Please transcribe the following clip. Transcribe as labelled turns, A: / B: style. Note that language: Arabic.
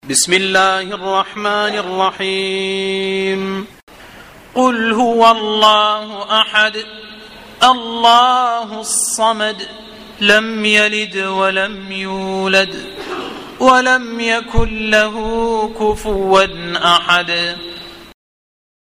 A: بسم الله الرحمن الرحيم. قل هو الله أحد الله الصمد لم يلد ولم يولد ولم يكن له كفوا أحد.